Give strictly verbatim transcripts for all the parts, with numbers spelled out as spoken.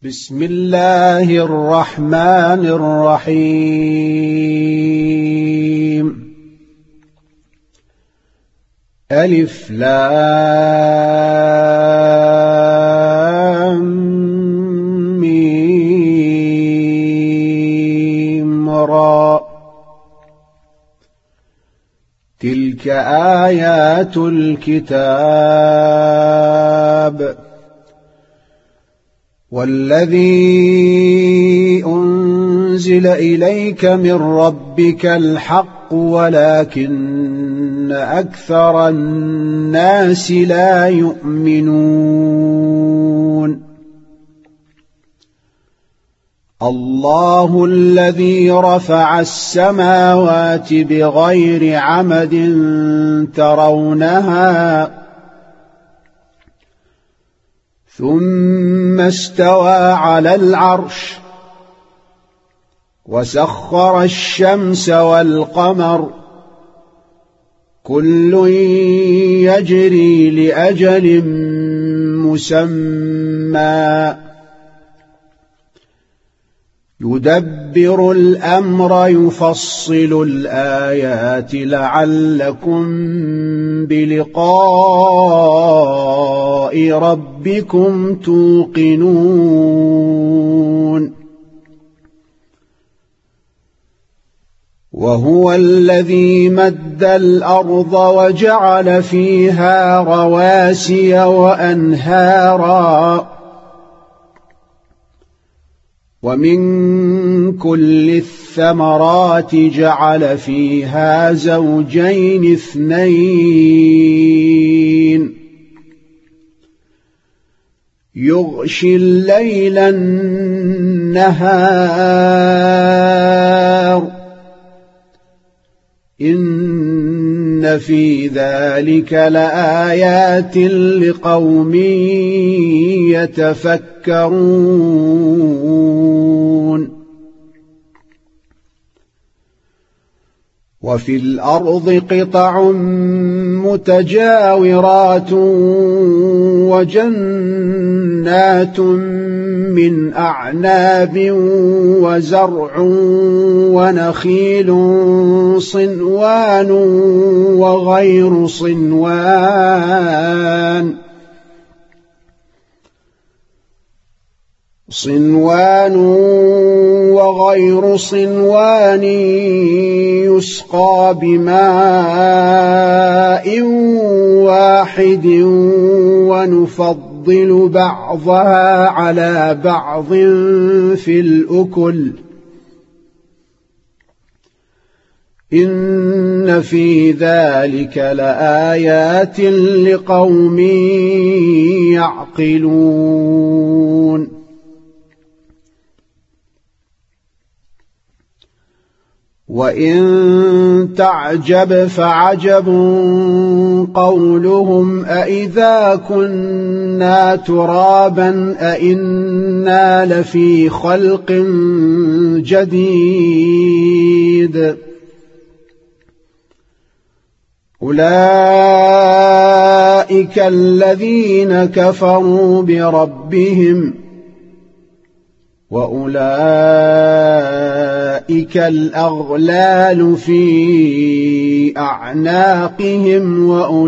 بسم الله الرحمن الرحيم. ألف لام ميم را. تلك آيات الكتاب والذي أنزل إليك من ربك الحق ولكن أكثر الناس لا يؤمنون. الله الذي رفع السماوات بغير عمد ترونها ثم استوى على العرش وسخر الشمس والقمر كل يجري لأجل مسمى يدبر الأمر يفصل الآيات لعلكم بلقاء ربكم توقنون. وهو الذي مد الأرض وجعل فيها رواسي وأنهارا ومن كل الثمرات جعل فيها زوجين اثنين يغشي الليل النهار إن في ذلك لآيات لقوم يتفكرون. وفي الأرض قطع متجاورات وجنات من أعناب وزرع ونخيل صنوان وغير صنوان صنوان وغير صنوان يسقى بماء واحد ونفضل بعضها على بعض في الأكل إن في ذلك لآيات لقوم يعقلون. وإن تعجب فعجب قولهم أإذا كنا ترابا أإنا لفي خلق جديد أولئك الذين كفروا بربهم وأولئك الأغلال في أعناقهم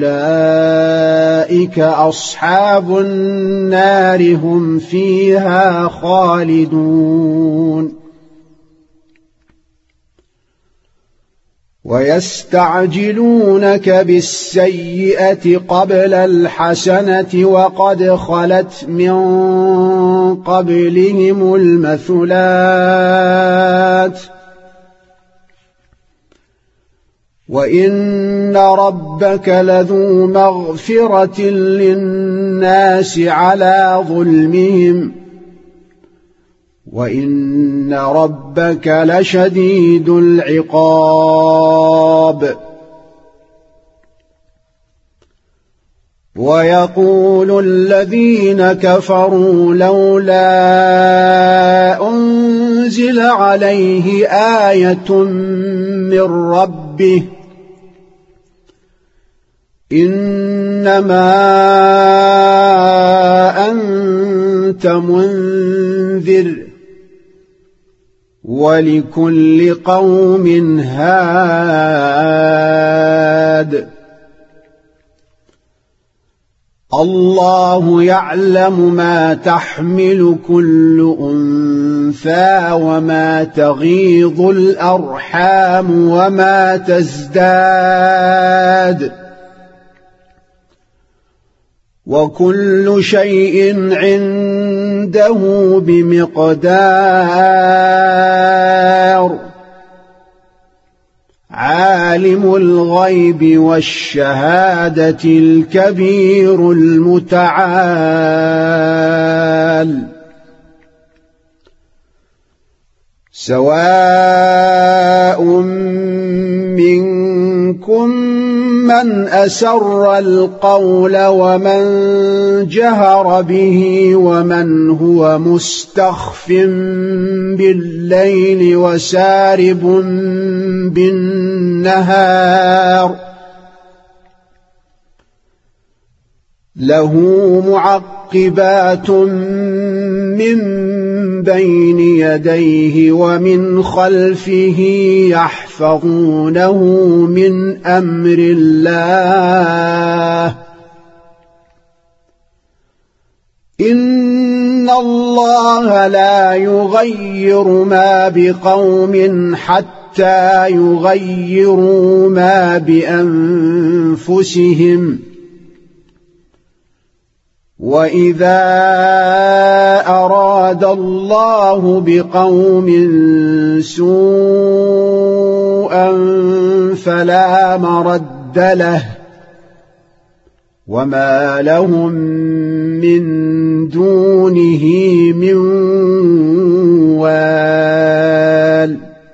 وأولئك أصحاب النار هم فيها خالدون. ويستعجلونك بالسيئة قبل الحسنة وقد خلت من قبلهم المثلات وإن ربك لذو مغفرة للناس على ظلمهم وإن ربك لشديد العقاب. ويقول الذين كفروا لولا أنزل عليه آية من ربه إنما أنت منذر ولكل قوم هاد الله يعلم ما تحمل كل أنثى وما تغيض الأرحام وما تزداد وكل شيء عنده بمقدار عالم الغيب والشهادة الكبير المتعال سواء منكم من أسر القول ومن جهر به ومن هو مستخف بالليل وسارب بالنهار له معقبات من بين يديه ومن خلفه يحفظونه من أمر الله إن الله لا يغير ما بقوم حتى يغيروا ما بأنفسهم وإذا أراد الله بقوم سوءا فلا مرد له وما لهم من دونه من وال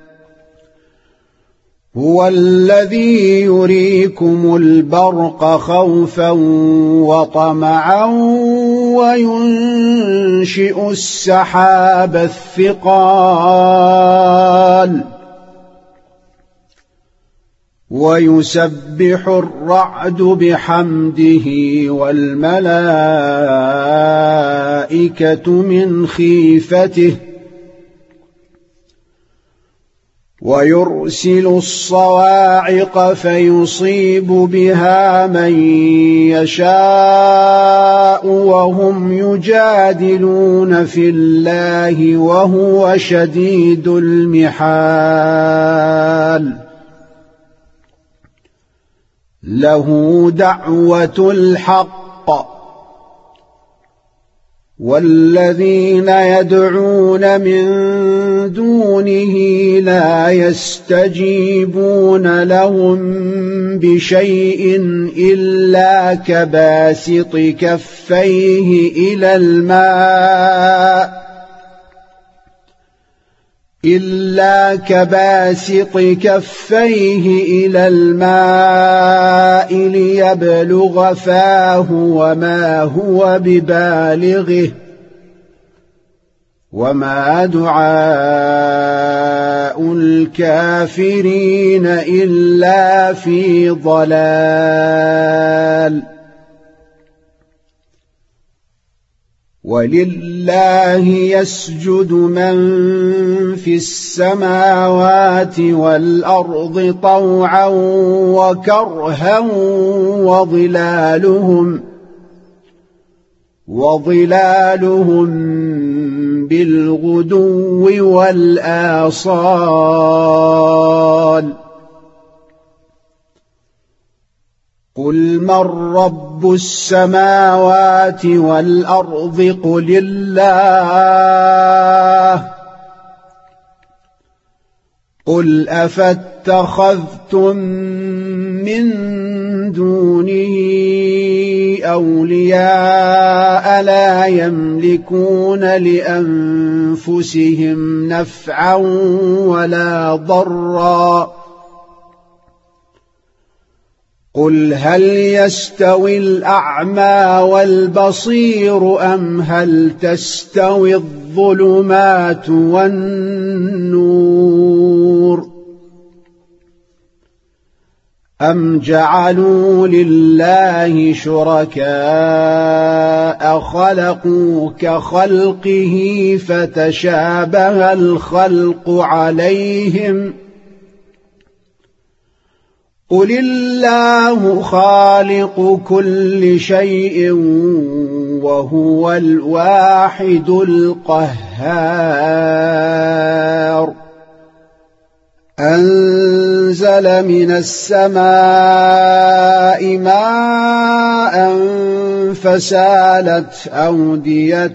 هو الذي يريكم البرق خوفا وطمعا وينشئ السحاب الثقال ويسبح الرعد بحمده والملائكة من خيفته ويرسل الصواعق فيصيب بها من يشاء وهم يجادلون في الله وهو شديد المحال له دعوة الحق والذين يدعون من دونه لا يستجيبون لهم بشيء إلا كباسط كفيه إلى الماء إلا كباسط كفيه إلى الماء ليبلغ فاه وما هو ببالغه وما دعاء الكافرين إلا في ضلال ولله يسجد من في السماوات والأرض طوعا وكرها وظلالهم وظلالهم بالغدو والآصال قل من رب السماوات والأرض قل الله قل أفاتخذتم من دونه أولياء لا يملكون لأنفسهم نفعا ولا ضرا قل هل يستوي الأعمى والبصير أم هل تستوي الظلمات والنور أم جعلوا لله شركاء خلقوا كخلقه فتشابه الخلق عليهم قل الله خالق كل شيء وهو الواحد القهار أنزل من السماء ماء فسالت أودية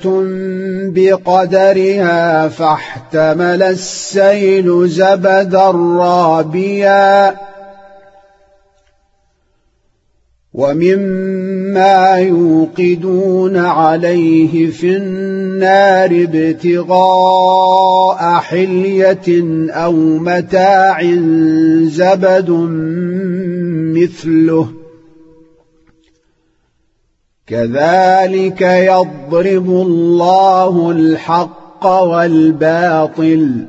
بقدرها فاحتمل السيل زبدا رابيا ومما يوقدون عليه في النار ابتغاء حلية أو متاع زبد مثله كذلك يضرب الله الحق والباطل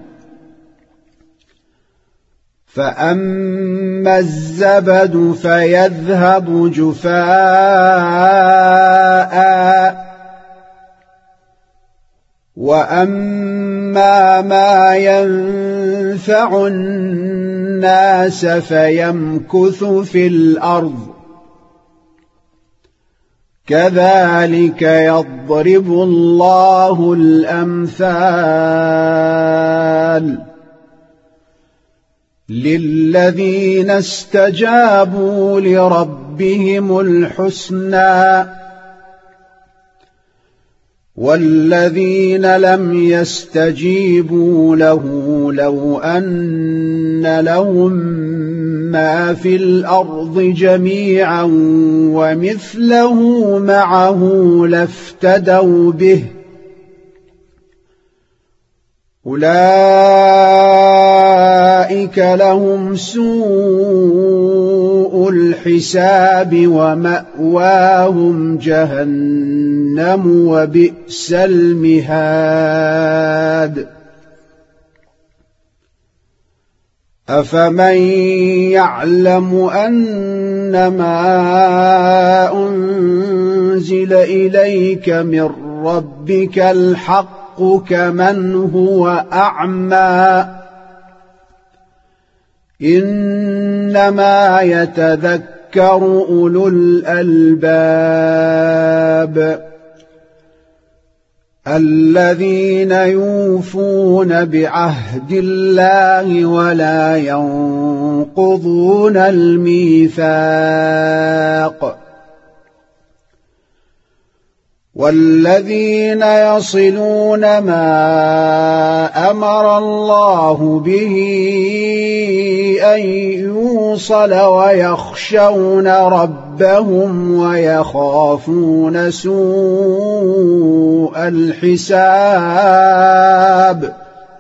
فأما الزبد فيذهب جفاء وأما ما ينفع الناس فيمكث في الأرض كذلك يضرب الله الأمثال للذين استجابوا لربهم الحسنى والذين لم يستجيبوا له لو أن لهم ما في الأرض جميعا ومثله معه لافتدوا به أولئك لهم سوء الحساب ومأواهم جهنم وبئس المهاد أفمن يعلم أنما أنزل إليك من ربك الحق كمن هو أعمى إنما يتذكر أولو الألباب الذين يوفون بعهد الله ولا ينقضون الميثاق والذين يصلون ما أمر الله به أن يوصل ويخشون ربهم ويخافون سوء الحساب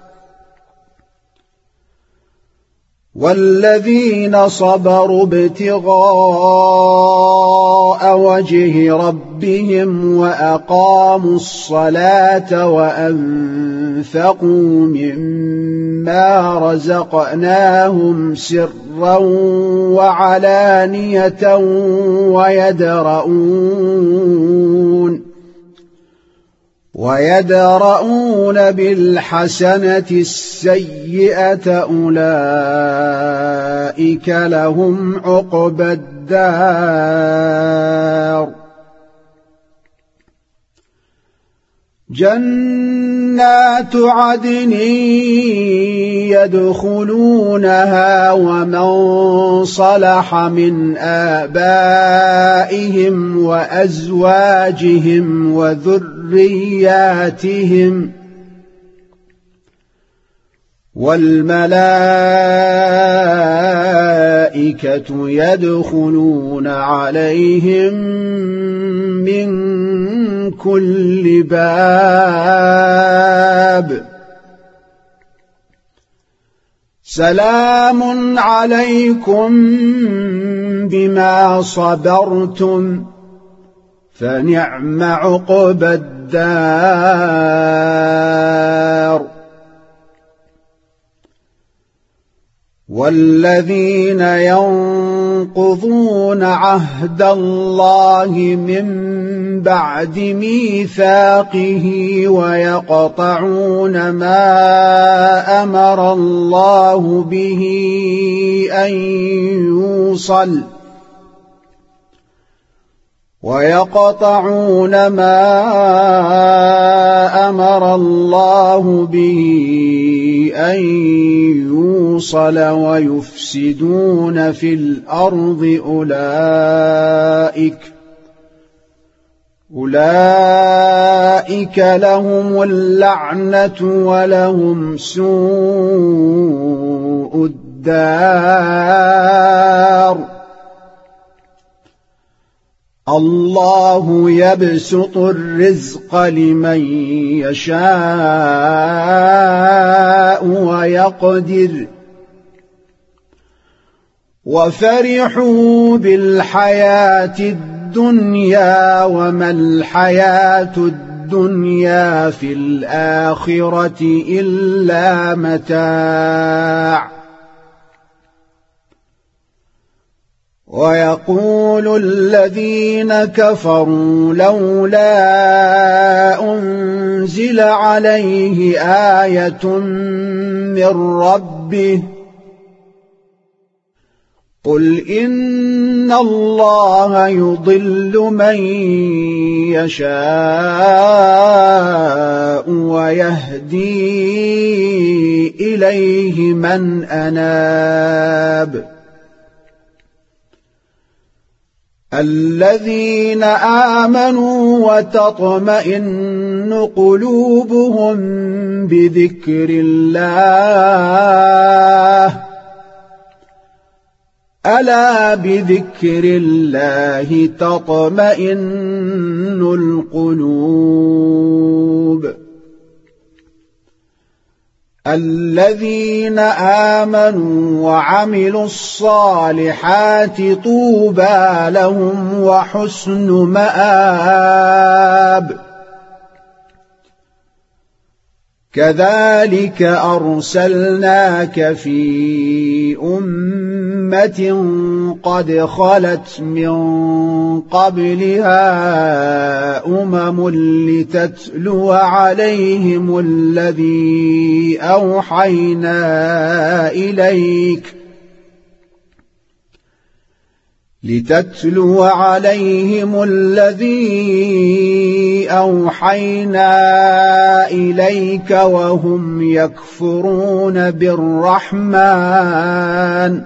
والذين صبروا ابتغاء وجه ربهم وأقاموا الصلاة وأنفقوا مما رزقناهم سرا وعلانية ويدرؤون ويدرؤون بالحسنة السيئة أولئك لهم عقبى الدار جنات عدن يدخلونها ومن صلح من آبائهم وأزواجهم وذرياتهم والملائكة يدخلون عليهم من كل باب سلام عليكم بما صبرتم فنعم عقبى الدار والذين ينظرون ينقضون عهد الله من بعد ميثاقه ويقطعون ما أمر الله به أن يوصل ويقطعون ما أمر الله به أن يوصل ويفسدون في الأرض أولئك أولئك لهم اللعنة ولهم سوء الدار. الله يبسط الرزق لمن يشاء ويقدر وفرحوا بالحياة الدنيا وما الحياة الدنيا في الآخرة إلا متاع. ويقول الذين كفروا لولا أنزل عليه آية من ربه قل إن الله يضل من يشاء ويهدي إليه من أناب. الذين آمنوا وتطمئن قلوبهم بذكر الله ألا بذكر الله تطمئن القلوب. الذين آمنوا وعملوا الصالحات طوبى لهم وحسن مآب. كذلك أرسلناك في أمة قد خلت من قبلها أمم لتتلو عليهم الذي أوحينا إليك لتتلو عليهم الذي أوحينا إليك وهم يكفرون بالرحمن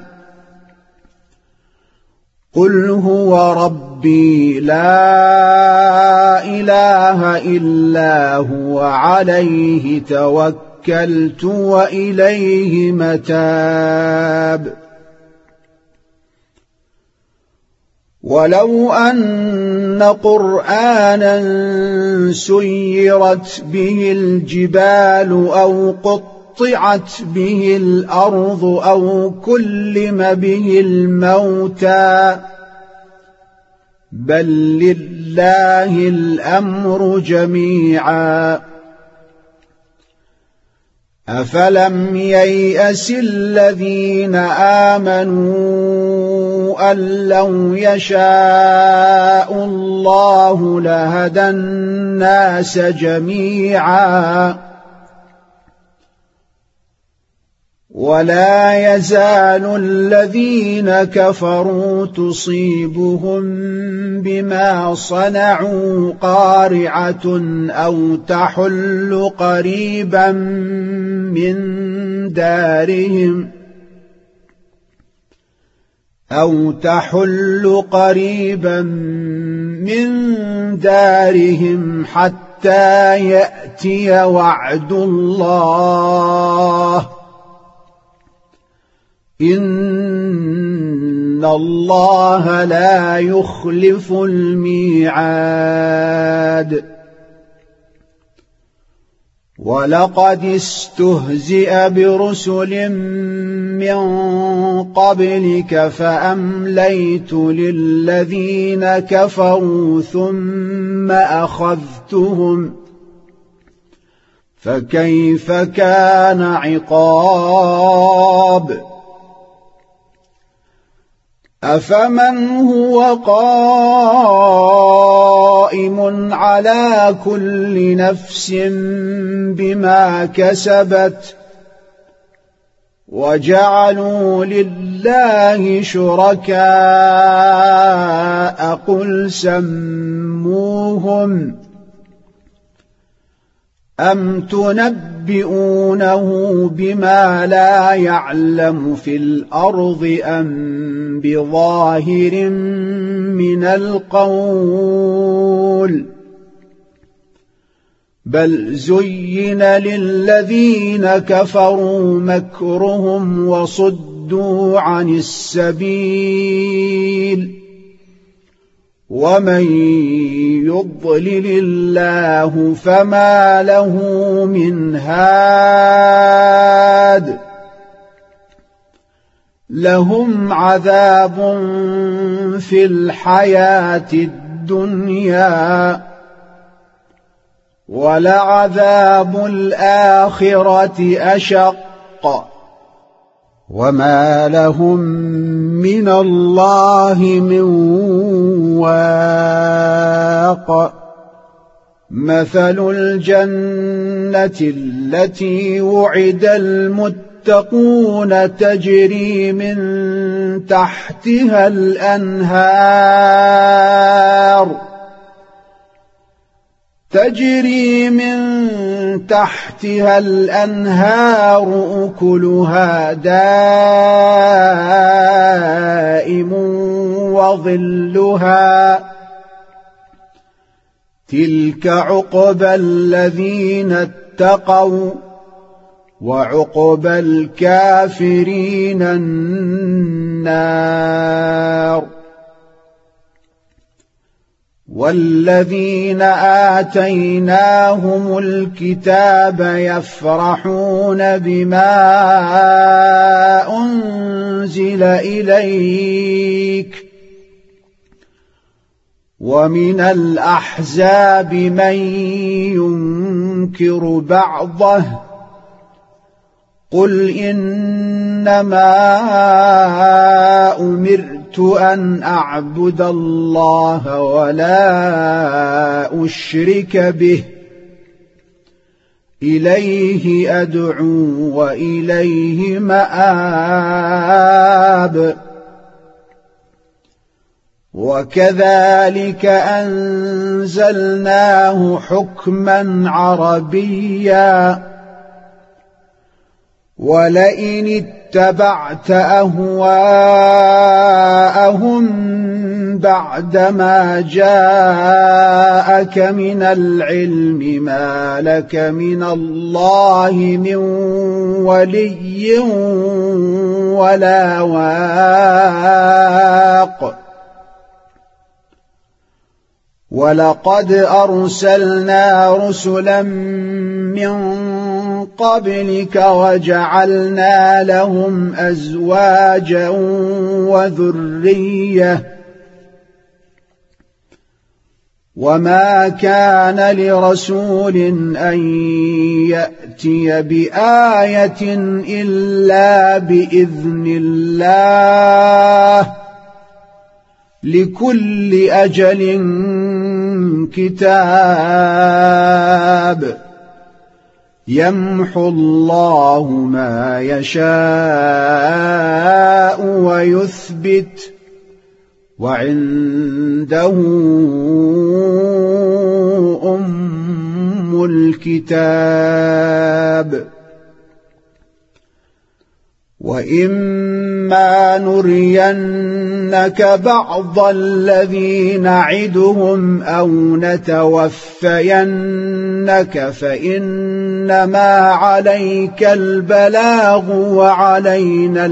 قل هو ربي لا إله إلا هو عليه توكلت وإليه متاب. ولو أن قرآنا سيرت به الجبال أو قطعت به الأرض أو كلم به الموتى بل لله الأمر جميعا أفلم ييأس الذين آمنوا أن لو يشاء الله لهدى الناس جميعا ولا يزال الذين كفروا تصيبهم بما صنعوا قارعة أو تحل قريبا من دارهم أو تحل قريبا من دارهم حتى يأتي وعد الله إن الله لا يخلف الميعاد. ولقد استهزئ برسل من قبلك فأمليت للذين كفروا ثم أخذتهم فكيف كان عقاب. أفمن هو قائم على كل نفس بما كسبت وجعلوا لله شركاء قل سموهم أم تنبئونه بما لا يعلم في الأرض أم بظاهر من القول بل زين للذين كفروا مكرهم وصدوا عن السبيل ومن يضلل الله فما له من هاد لهم عذاب في الحياة الدنيا ولعذاب الآخرة أشق وما لهم من الله من واق مثل الجنة التي وعد المتقون تجري من تحتها الأنهار تجري من تحتها الأنهار أكلها دائم وظلها تلك عقبى الذين اتقوا وعقبى الكافرين النار والذين آتيناهم الكتاب يفرحون بما أنزل إليك ومن الأحزاب من ينكر بعضه قل إنما أمرت أن أعبد الله ولا أشرك به إليه أدعو وإليه مآب وكذلك أنزلناه حكما عربيا ولئن اتبعت أهواءهم بعدما جاءك من العلم ما لك من الله من ولي ولا واق ولقد أرسلنا رسلا من قبلك وجعلنا لهم أزواجا وذرية وما كان لرسول أن يأتي بآية إلا بإذن الله لكل أجل كتاب يمحو الله ما يشاء ويثبت وعنده أم الكتاب وإما نرينك بعض الذي نعدهم أو نتوفينك فإنما عليك البلاغ وعلينا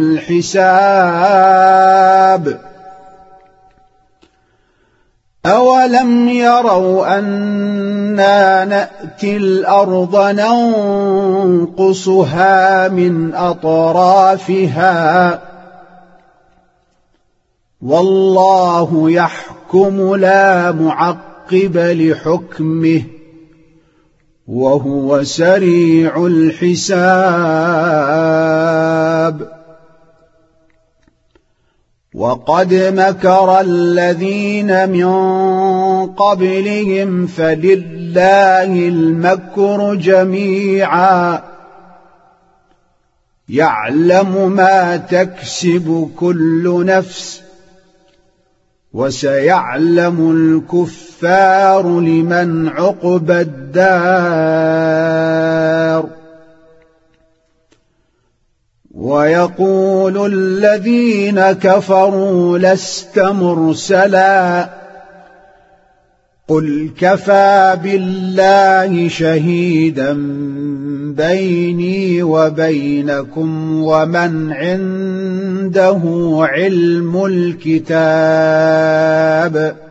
الحساب أولم يروا أنا نأتي الأرض ننقصها من أطرافها والله يحكم لا معقب لحكمه وهو سريع الحساب وقد مكر الذين من قبلهم فلله المكر جميعا يعلم ما تكسب كل نفس وسيعلم الكفار لمن عقبى الدار ويقول الذين كفروا لست مرسلا قل كفى بالله شهيدا بيني وبينكم ومن عنده علم الكتاب